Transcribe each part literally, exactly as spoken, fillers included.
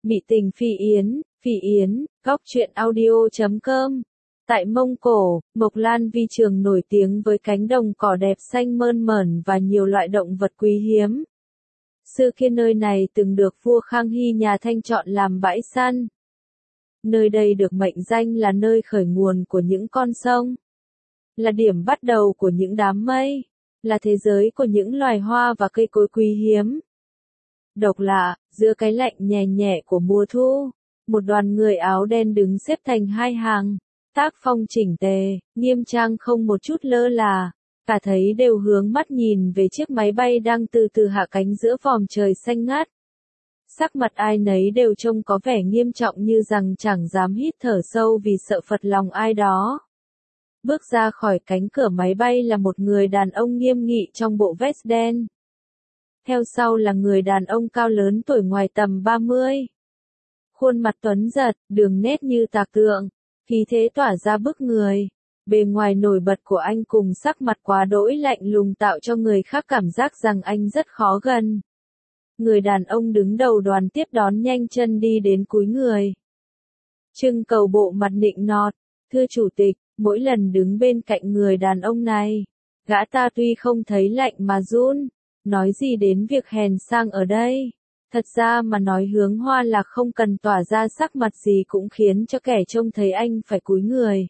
Mị tình Phi Yến, Phi Yến, góc truyện audio chấm com. Tại Mông Cổ, Mộc Lan Vi Trường nổi tiếng với cánh đồng cỏ đẹp xanh mơn mởn và nhiều loại động vật quý hiếm. Xưa kia nơi này từng được vua Khang Hy nhà Thanh chọn làm bãi săn. Nơi đây được mệnh danh là nơi khởi nguồn của những con sông, là điểm bắt đầu của những đám mây, là thế giới của những loài hoa và cây cối quý hiếm. Độc lạ, giữa cái lạnh nhẹ nhẹ của mùa thu, một đoàn người áo đen đứng xếp thành hai hàng, tác phong chỉnh tề, nghiêm trang không một chút lơ là, cả thấy đều hướng mắt nhìn về chiếc máy bay đang từ từ hạ cánh giữa vòm trời xanh ngát. Sắc mặt ai nấy đều trông có vẻ nghiêm trọng như rằng chẳng dám hít thở sâu vì sợ phật lòng ai đó. Bước ra khỏi cánh cửa máy bay là một người đàn ông nghiêm nghị trong bộ vest đen. Theo sau là người đàn ông cao lớn tuổi ngoài tầm ba mươi. Khuôn mặt tuấn giật, đường nét như tạc tượng, khí thế tỏa ra bức người. Bề ngoài nổi bật của anh cùng sắc mặt quá đỗi lạnh lùng tạo cho người khác cảm giác rằng anh rất khó gần. Người đàn ông đứng đầu đoàn tiếp đón nhanh chân đi đến cúi người. Trưng cầu bộ mặt nịnh nọt, thưa chủ tịch, mỗi lần đứng bên cạnh người đàn ông này, gã ta tuy không thấy lạnh mà run, nói gì đến việc hèn sang ở đây. Thật ra mà nói Hướng Hoa Lạc không cần tỏa ra sắc mặt gì cũng khiến cho kẻ trông thấy anh phải cúi người.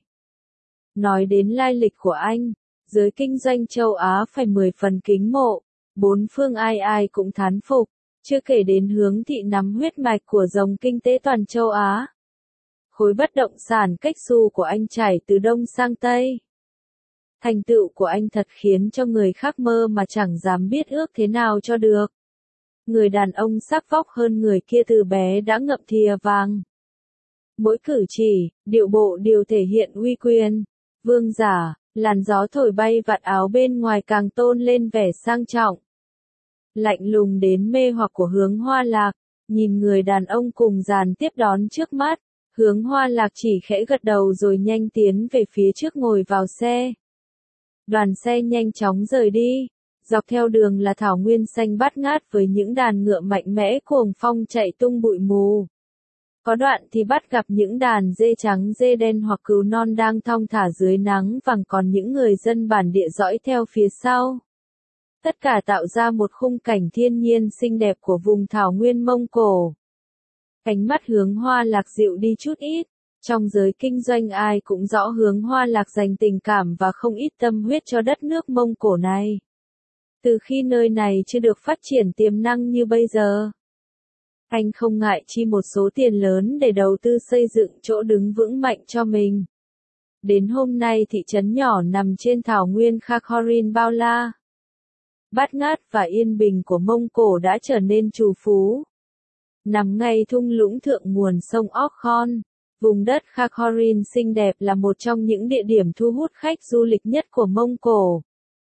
Nói đến lai lịch của anh, giới kinh doanh châu Á phải mười phần kính mộ, bốn phương ai ai cũng thán phục, chưa kể đến Hướng thị nắm huyết mạch của dòng kinh tế toàn châu Á. Khối bất động sản cách xu của anh trải từ Đông sang Tây. Thành tựu của anh thật khiến cho người khác mơ mà chẳng dám biết ước thế nào cho được. Người đàn ông sắc vóc hơn người kia từ bé đã ngậm thìa vàng. Mỗi cử chỉ, điệu bộ đều thể hiện uy quyền, vương giả, làn gió thổi bay vạt áo bên ngoài càng tôn lên vẻ sang trọng. Lạnh lùng đến mê hoặc của Hướng Hoa Lạc, nhìn người đàn ông cùng dàn tiếp đón trước mắt, Hướng Hoa Lạc chỉ khẽ gật đầu rồi nhanh tiến về phía trước ngồi vào xe. Đoàn xe nhanh chóng rời đi, dọc theo đường là thảo nguyên xanh bát ngát với những đàn ngựa mạnh mẽ cuồng phong chạy tung bụi mù. Có đoạn thì bắt gặp những đàn dê trắng dê đen hoặc cừu non đang thong thả dưới nắng vàng, còn những người dân bản địa dõi theo phía sau. Tất cả tạo ra một khung cảnh thiên nhiên xinh đẹp của vùng thảo nguyên Mông Cổ. Ánh mắt Hướng Hoa Lạc dịu đi chút ít. Trong giới kinh doanh ai cũng rõ Hướng Hoa Lạc dành tình cảm và không ít tâm huyết cho đất nước Mông Cổ này. Từ khi nơi này chưa được phát triển tiềm năng như bây giờ, anh không ngại chi một số tiền lớn để đầu tư xây dựng chỗ đứng vững mạnh cho mình. Đến hôm nay thị trấn nhỏ nằm trên thảo nguyên Khakhrin Bao La, bát ngát và yên bình của Mông Cổ đã trở nên trù phú. Nằm ngay thung lũng thượng nguồn sông Okhon, vùng đất Khakhrin xinh đẹp là một trong những địa điểm thu hút khách du lịch nhất của Mông Cổ.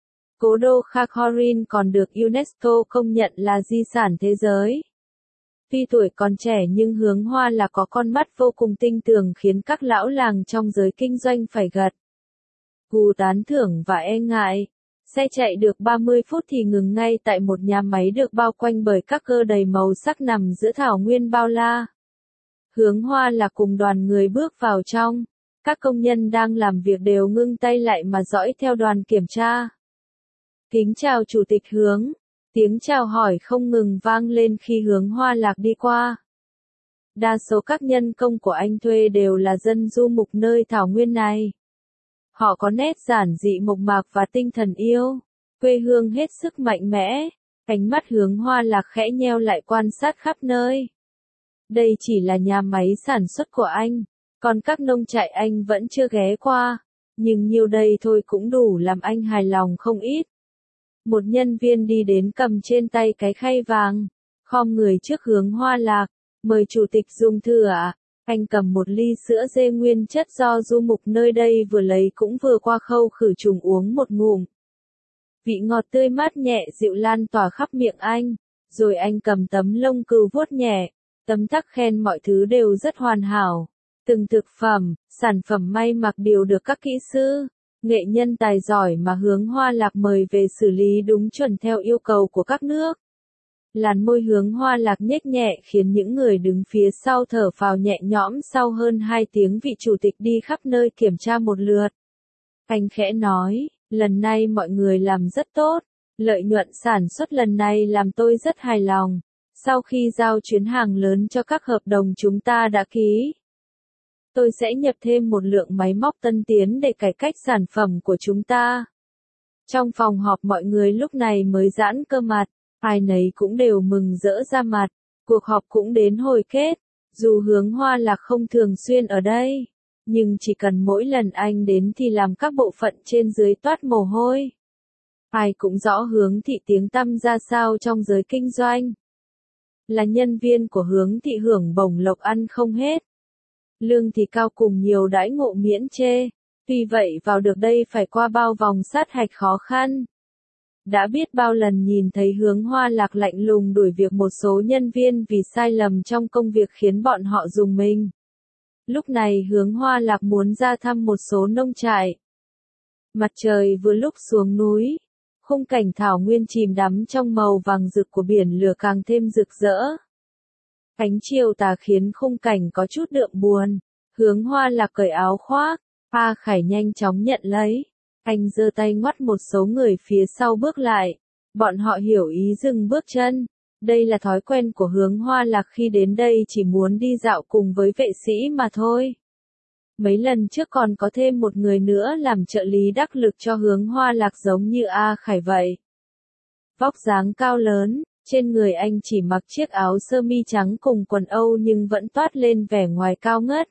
Cố đô Khakhrin còn được UNESCO công nhận là di sản thế giới. Tuy tuổi còn trẻ nhưng Hướng Hoa là có con mắt vô cùng tinh tường khiến các lão làng trong giới kinh doanh phải gật gù tán thưởng và e ngại. Xe chạy được ba mươi phút thì ngừng ngay tại một nhà máy được bao quanh bởi các cơ đầy màu sắc nằm giữa thảo nguyên bao la. Hướng Hoa là cùng đoàn người bước vào trong. Các công nhân đang làm việc đều ngưng tay lại mà dõi theo đoàn kiểm tra. Kính chào Chủ tịch Hướng. Tiếng chào hỏi không ngừng vang lên khi Hướng Hoa Lạc đi qua. Đa số các nhân công của anh thuê đều là dân du mục nơi thảo nguyên này. Họ có nét giản dị mộc mạc và tinh thần yêu quê hương hết sức mạnh mẽ. Ánh mắt Hướng Hoa Lạc khẽ nheo lại quan sát khắp nơi. Đây chỉ là nhà máy sản xuất của anh, còn các nông trại anh vẫn chưa ghé qua, nhưng nhiêu đây thôi cũng đủ làm anh hài lòng không ít. Một nhân viên đi đến cầm trên tay cái khay vàng, khom người trước Hướng Hoa Lạc, mời chủ tịch dùng thử ạ. Anh cầm một ly sữa dê nguyên chất do du mục nơi đây vừa lấy cũng vừa qua khâu khử trùng uống một ngụm. Vị ngọt tươi mát nhẹ dịu lan tỏa khắp miệng anh, rồi anh cầm tấm lông cừu vuốt nhẹ, tấm tắc khen mọi thứ đều rất hoàn hảo. Từng thực phẩm, sản phẩm may mặc đều được các kỹ sư, nghệ nhân tài giỏi mà Hướng Hoa Lạc mời về xử lý đúng chuẩn theo yêu cầu của các nước. Làn môi Hướng Hoa Lạc nhếch nhẹ khiến những người đứng phía sau thở phào nhẹ nhõm sau hơn hai tiếng vị chủ tịch đi khắp nơi kiểm tra một lượt. Anh khẽ nói, lần này mọi người làm rất tốt, lợi nhuận sản xuất lần này làm tôi rất hài lòng. Sau khi giao chuyến hàng lớn cho các hợp đồng chúng ta đã ký, tôi sẽ nhập thêm một lượng máy móc tân tiến để cải cách sản phẩm của chúng ta. Trong phòng họp mọi người lúc này mới giãn cơ mặt, ai nấy cũng đều mừng rỡ ra mặt. Cuộc họp cũng đến hồi kết, dù Hướng Hoa Lạc không thường xuyên ở đây, nhưng chỉ cần mỗi lần anh đến thì làm các bộ phận trên dưới toát mồ hôi. Ai cũng rõ Hướng Thị tiếng tăm ra sao trong giới kinh doanh. Là nhân viên của Hướng Thị hưởng bổng lộc ăn không hết. Lương thì cao cùng nhiều đãi ngộ miễn chê. Tuy vậy vào được đây phải qua bao vòng sát hạch khó khăn. Đã biết bao lần nhìn thấy Hướng Hoa Lạc lạnh lùng đuổi việc một số nhân viên vì sai lầm trong công việc khiến bọn họ rùng mình. Lúc này Hướng Hoa Lạc muốn ra thăm một số nông trại. Mặt trời vừa lúc xuống núi, khung cảnh thảo nguyên chìm đắm trong màu vàng rực của biển lửa càng thêm rực rỡ. Ánh chiều tà khiến khung cảnh có chút đượm buồn. Hướng Hoa Lạc cởi áo khoác, Pa Khải nhanh chóng nhận lấy. Anh giơ tay ngoắt một số người phía sau bước lại. Bọn họ hiểu ý dừng bước chân. Đây là thói quen của Hướng Hoa Lạc khi đến đây chỉ muốn đi dạo cùng với vệ sĩ mà thôi. Mấy lần trước còn có thêm một người nữa làm trợ lý đắc lực cho Hướng Hoa Lạc giống như A Khải vậy. Vóc dáng cao lớn, trên người anh chỉ mặc chiếc áo sơ mi trắng cùng quần Âu nhưng vẫn toát lên vẻ ngoài cao ngất.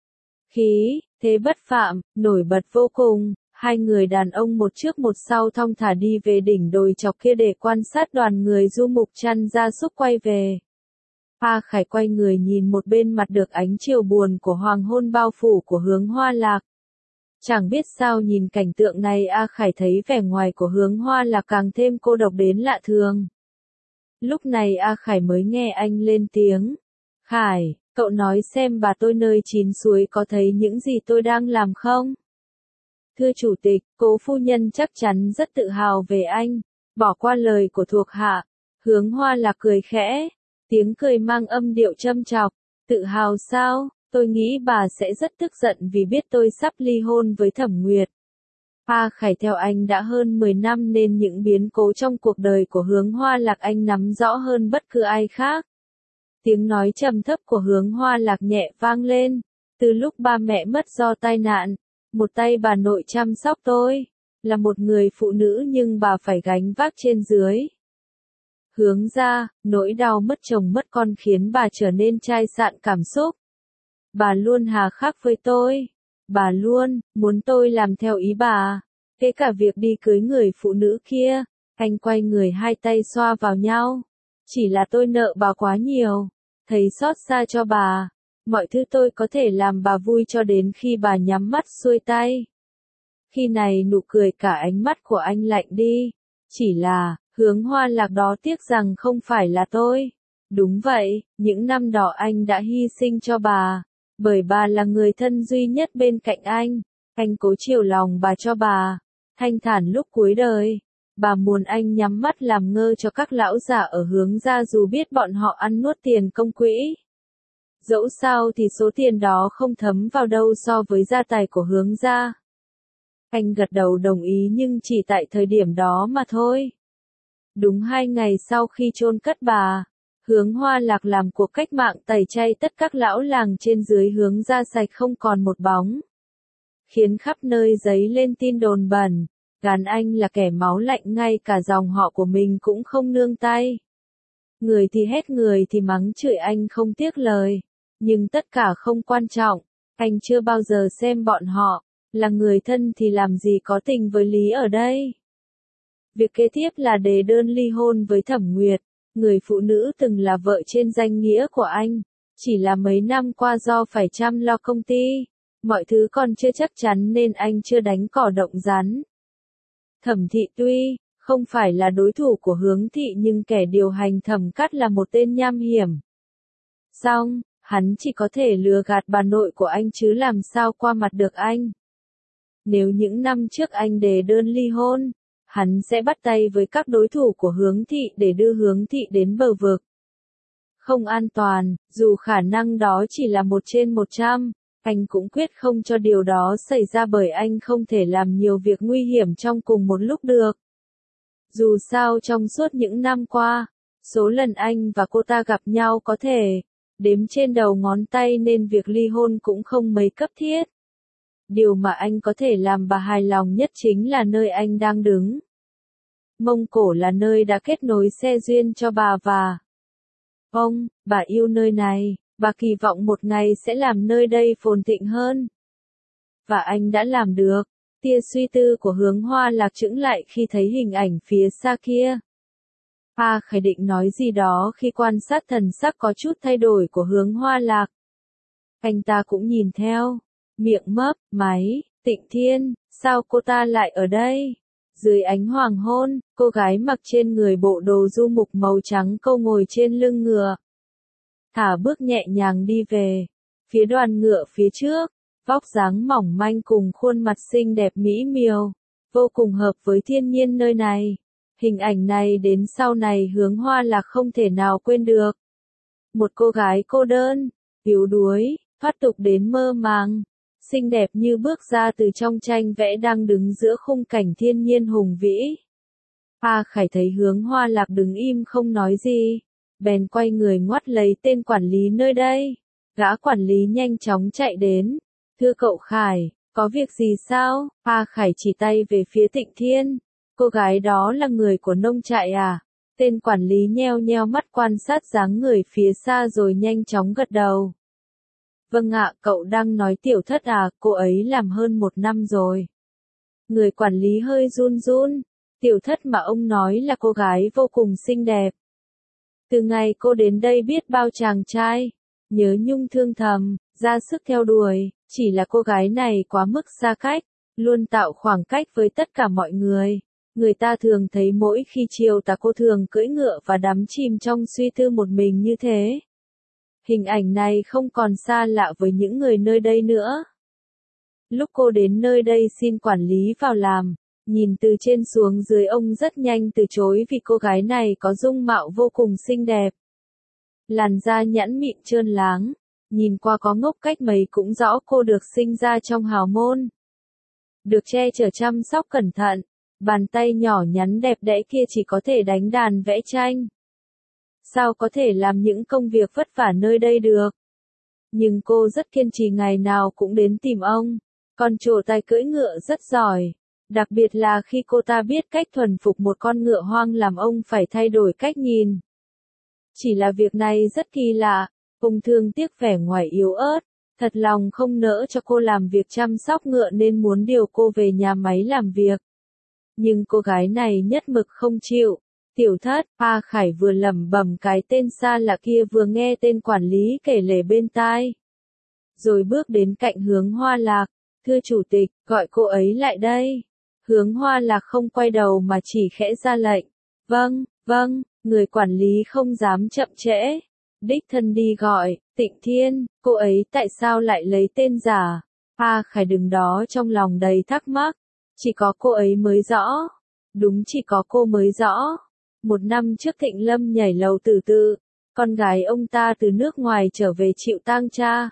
Khí, thế bất phạm, nổi bật vô cùng. Hai người đàn ông một trước một sau thong thả đi về đỉnh đồi chọc kia để quan sát đoàn người du mục chăn gia súc quay về. Pa Khải quay người nhìn một bên mặt được ánh chiều buồn của hoàng hôn bao phủ của Hướng Hoa Lạc. Chẳng biết sao nhìn cảnh tượng này A Khải thấy vẻ ngoài của Hướng Hoa Lạc càng thêm cô độc đến lạ thường. Lúc này A Khải mới nghe anh lên tiếng. Khải, cậu nói xem bà tôi nơi chín suối có thấy những gì tôi đang làm không? Thưa chủ tịch, cố phu nhân chắc chắn rất tự hào về anh. Bỏ qua lời của thuộc hạ. Hướng Hoa Lạc cười khẽ. Tiếng cười mang âm điệu châm chọc. Tự hào sao? Tôi nghĩ bà sẽ rất tức giận vì biết tôi sắp ly hôn với Thẩm Nguyệt. Pa Khải theo anh đã hơn mười năm nên những biến cố trong cuộc đời của Hướng Hoa Lạc anh nắm rõ hơn bất cứ ai khác. Tiếng nói trầm thấp của Hướng Hoa Lạc nhẹ vang lên. Từ lúc ba mẹ mất do tai nạn, một tay bà nội chăm sóc tôi. Là một người phụ nữ nhưng bà phải gánh vác trên dưới. Hướng ra, nỗi đau mất chồng mất con khiến bà trở nên chai sạn cảm xúc. Bà luôn hà khắc với tôi. Bà luôn muốn tôi làm theo ý bà. Kể cả việc đi cưới người phụ nữ kia. Anh quay người hai tay xoa vào nhau. Chỉ là tôi nợ bà quá nhiều. Thấy xót xa cho bà. Mọi thứ tôi có thể làm bà vui cho đến khi bà nhắm mắt xuôi tay. Khi này nụ cười cả ánh mắt của anh lạnh đi. Chỉ là, Hướng Hoa Lạc đó tiếc rằng không phải là tôi. Đúng vậy, những năm đó anh đã hy sinh cho bà. Bởi bà là người thân duy nhất bên cạnh anh. Anh cố chiều lòng bà cho bà. Thanh thản lúc cuối đời. Bà muốn anh nhắm mắt làm ngơ cho các lão già ở Hướng ra dù biết bọn họ ăn nuốt tiền công quỹ. Dẫu sao thì số tiền đó không thấm vào đâu so với gia tài của Hướng ra. Anh gật đầu đồng ý nhưng chỉ tại thời điểm đó mà thôi. Đúng hai ngày sau khi chôn cất bà, Hướng Hoa Lạc làm cuộc cách mạng tẩy chay tất các lão làng trên dưới Hướng ra sạch không còn một bóng. Khiến khắp nơi giấy lên tin đồn bẩn, gán anh là kẻ máu lạnh ngay cả dòng họ của mình cũng không nương tay. Người thì hét người thì mắng chửi anh không tiếc lời. Nhưng tất cả không quan trọng, anh chưa bao giờ xem bọn họ, là người thân thì làm gì có tình với lý ở đây. Việc kế tiếp là đề đơn ly hôn với Thẩm Nguyệt, người phụ nữ từng là vợ trên danh nghĩa của anh. Chỉ là mấy năm qua do phải chăm lo công ty, mọi thứ còn chưa chắc chắn nên anh chưa đánh cỏ động rắn. Thẩm Thị tuy không phải là đối thủ của Hướng Thị nhưng kẻ điều hành Thẩm Cát là một tên nham hiểm. Xong, hắn chỉ có thể lừa gạt bà nội của anh chứ làm sao qua mặt được anh. Nếu những năm trước anh đề đơn ly hôn, hắn sẽ bắt tay với các đối thủ của Hướng Thị để đưa Hướng Thị đến bờ vực. Không an toàn, dù khả năng đó chỉ là một trên một trăm, anh cũng quyết không cho điều đó xảy ra bởi anh không thể làm nhiều việc nguy hiểm trong cùng một lúc được. Dù sao trong suốt những năm qua, số lần anh và cô ta gặp nhau có thể đếm trên đầu ngón tay nên việc ly hôn cũng không mấy cấp thiết. Điều mà anh có thể làm bà hài lòng nhất chính là nơi anh đang đứng. Mông Cổ là nơi đã kết nối xe duyên cho bà và ông, bà yêu nơi này, bà kỳ vọng một ngày sẽ làm nơi đây phồn thịnh hơn. Và anh đã làm được. Tia suy tư của Hướng Hoa Lạc chững lại khi thấy hình ảnh phía xa kia. A Khải định nói gì đó khi quan sát thần sắc có chút thay đổi của Hướng Hoa Lạc. Anh ta cũng nhìn theo, miệng mấp, máy, Tịnh Thiên, sao cô ta lại ở đây? Dưới ánh hoàng hôn, cô gái mặc trên người bộ đồ du mục màu trắng câu ngồi trên lưng ngựa. Thả bước nhẹ nhàng đi về, phía đoàn ngựa phía trước, vóc dáng mỏng manh cùng khuôn mặt xinh đẹp mỹ miều, vô cùng hợp với thiên nhiên nơi này. Hình ảnh này đến sau này Hướng Hoa Lạc không thể nào quên được. Một cô gái cô đơn, yếu đuối, thoát tục đến mơ màng, xinh đẹp như bước ra từ trong tranh vẽ đang đứng giữa khung cảnh thiên nhiên hùng vĩ. A Khải thấy Hướng Hoa Lạc đứng im không nói gì, bèn quay người ngoắt lấy tên quản lý nơi đây. Gã quản lý nhanh chóng chạy đến. Thưa cậu Khải, có việc gì sao? A Khải chỉ tay về phía Tịnh Thiên. Cô gái đó là người của nông trại à? Tên quản lý nheo nheo mắt quan sát dáng người phía xa rồi nhanh chóng gật đầu. Vâng ạ, cậu đang nói Tiểu Thất à, cô ấy làm hơn một năm rồi. Người quản lý hơi run run. Tiểu Thất mà ông nói là cô gái vô cùng xinh đẹp. Từ ngày cô đến đây biết bao chàng trai, nhớ nhung thương thầm, ra sức theo đuổi, chỉ là cô gái này quá mức xa cách, luôn tạo khoảng cách với tất cả mọi người. Người ta thường thấy mỗi khi chiều tà cô thường cưỡi ngựa và đắm chìm trong suy tư một mình như thế. Hình ảnh này không còn xa lạ với những người nơi đây nữa. Lúc cô đến nơi đây xin quản lý vào làm, nhìn từ trên xuống dưới ông rất nhanh từ chối vì cô gái này có dung mạo vô cùng xinh đẹp. Làn da nhẵn mịn trơn láng, nhìn qua có ngốc cách mấy cũng rõ cô được sinh ra trong hào môn. Được che chở chăm sóc cẩn thận, bàn tay nhỏ nhắn đẹp đẽ kia chỉ có thể đánh đàn vẽ tranh. Sao có thể làm những công việc vất vả nơi đây được? Nhưng cô rất kiên trì ngày nào cũng đến tìm ông, còn trổ tài cưỡi ngựa rất giỏi. Đặc biệt là khi cô ta biết cách thuần phục một con ngựa hoang làm ông phải thay đổi cách nhìn. Chỉ là việc này rất kỳ lạ, ông thương tiếc vẻ ngoài yếu ớt, thật lòng không nỡ cho cô làm việc chăm sóc ngựa nên muốn điều cô về nhà máy làm việc. Nhưng cô gái này nhất mực không chịu. Tiểu Thất, A Khải vừa lẩm bẩm cái tên xa lạ kia vừa nghe tên quản lý kể lể bên tai. Rồi bước đến cạnh Hướng Hoa Lạc, thưa chủ tịch, gọi cô ấy lại đây. Hướng Hoa Lạc không quay đầu mà chỉ khẽ ra lệnh. Vâng, vâng, người quản lý không dám chậm trễ. Đích thân đi gọi, Tịnh Thiên, cô ấy tại sao lại lấy tên giả? A Khải đứng đó trong lòng đầy thắc mắc. Chỉ có cô ấy mới rõ. Đúng chỉ có cô mới rõ. Một năm trước Thịnh Lâm nhảy lầu tử tự, con gái ông ta từ nước ngoài trở về chịu tang cha.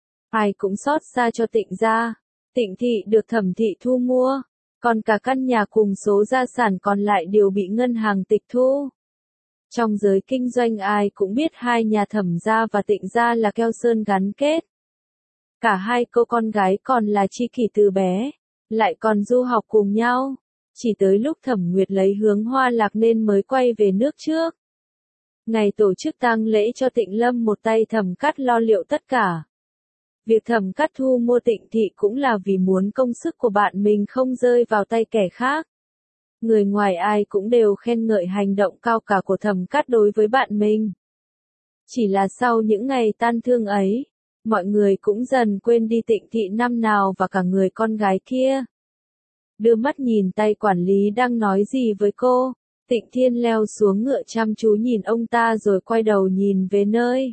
Ai cũng xót xa cho Tịnh gia. Tịnh thị được Thẩm thị thu mua, còn cả căn nhà cùng số gia sản còn lại đều bị ngân hàng tịch thu. Trong giới kinh doanh ai cũng biết hai nhà Thẩm gia và Tịnh gia là keo sơn gắn kết. Cả hai cô con gái còn là tri kỷ từ bé, lại còn du học cùng nhau. Chỉ tới lúc Thẩm Nguyệt lấy Hướng Hoa Lạc nên mới quay về nước trước. Ngày tổ chức tang lễ cho Tịnh Lâm một tay Thẩm Cát lo liệu tất cả. Việc Thẩm Cát thu mua Tịnh thị cũng là vì muốn công sức của bạn mình không rơi vào tay kẻ khác. Người ngoài ai cũng đều khen ngợi hành động cao cả của Thẩm Cát đối với bạn mình. Chỉ là sau những ngày tan thương ấy, mọi người cũng dần quên đi Tịnh thị năm nào và cả người con gái kia. Đưa mắt nhìn tay quản lý đang nói gì với cô, Tịnh Thiên leo xuống ngựa chăm chú nhìn ông ta rồi quay đầu nhìn về nơi.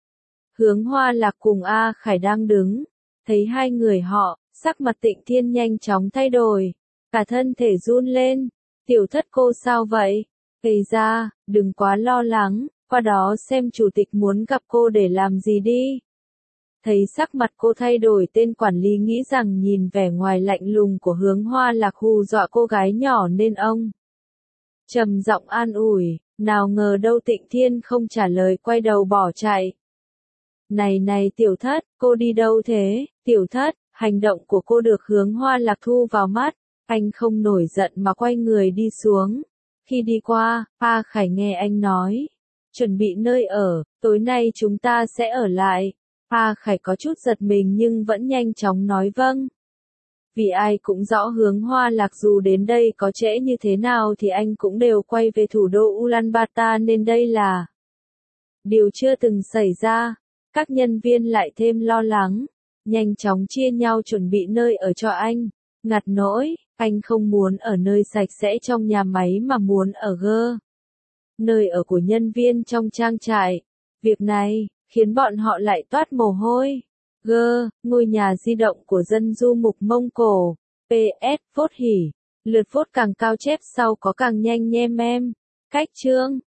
Hướng Hoa Lạc cùng A Khải đang đứng, thấy hai người họ, sắc mặt Tịnh Thiên nhanh chóng thay đổi, cả thân thể run lên. Tiểu thất cô sao vậy? Gây ra, đừng quá lo lắng, qua đó xem chủ tịch muốn gặp cô để làm gì đi. Thấy sắc mặt cô thay đổi, tên quản lý nghĩ rằng nhìn vẻ ngoài lạnh lùng của Hướng Hoa Lạc hù dọa cô gái nhỏ nên ông trầm giọng an ủi, nào ngờ đâu Tịnh Thiên không trả lời, quay đầu bỏ chạy. Này này tiểu thất, cô đi đâu thế? Tiểu thất, hành động của cô được Hướng Hoa Lạc thu vào mắt, anh không nổi giận mà quay người đi xuống. Khi đi qua, Pa Khải nghe anh nói, chuẩn bị nơi ở, tối nay chúng ta sẽ ở lại. Pa Khải có chút giật mình nhưng vẫn nhanh chóng nói vâng. Vì ai cũng rõ Hướng Hoa Lạc dù đến đây có trễ như thế nào thì anh cũng đều quay về thủ đô Ulaanbaatar nên đây là điều chưa từng xảy ra. Các nhân viên lại thêm lo lắng, nhanh chóng chia nhau chuẩn bị nơi ở cho anh. Ngặt nỗi, anh không muốn ở nơi sạch sẽ trong nhà máy mà muốn ở gơ. Nơi ở của nhân viên trong trang trại. Việc này khiến bọn họ lại toát mồ hôi. Gơ, ngôi nhà di động của dân du mục Mông Cổ. pê ét Phốt hỉ. Lượt phốt càng cao chép sau có càng nhanh nhem em. Cách chương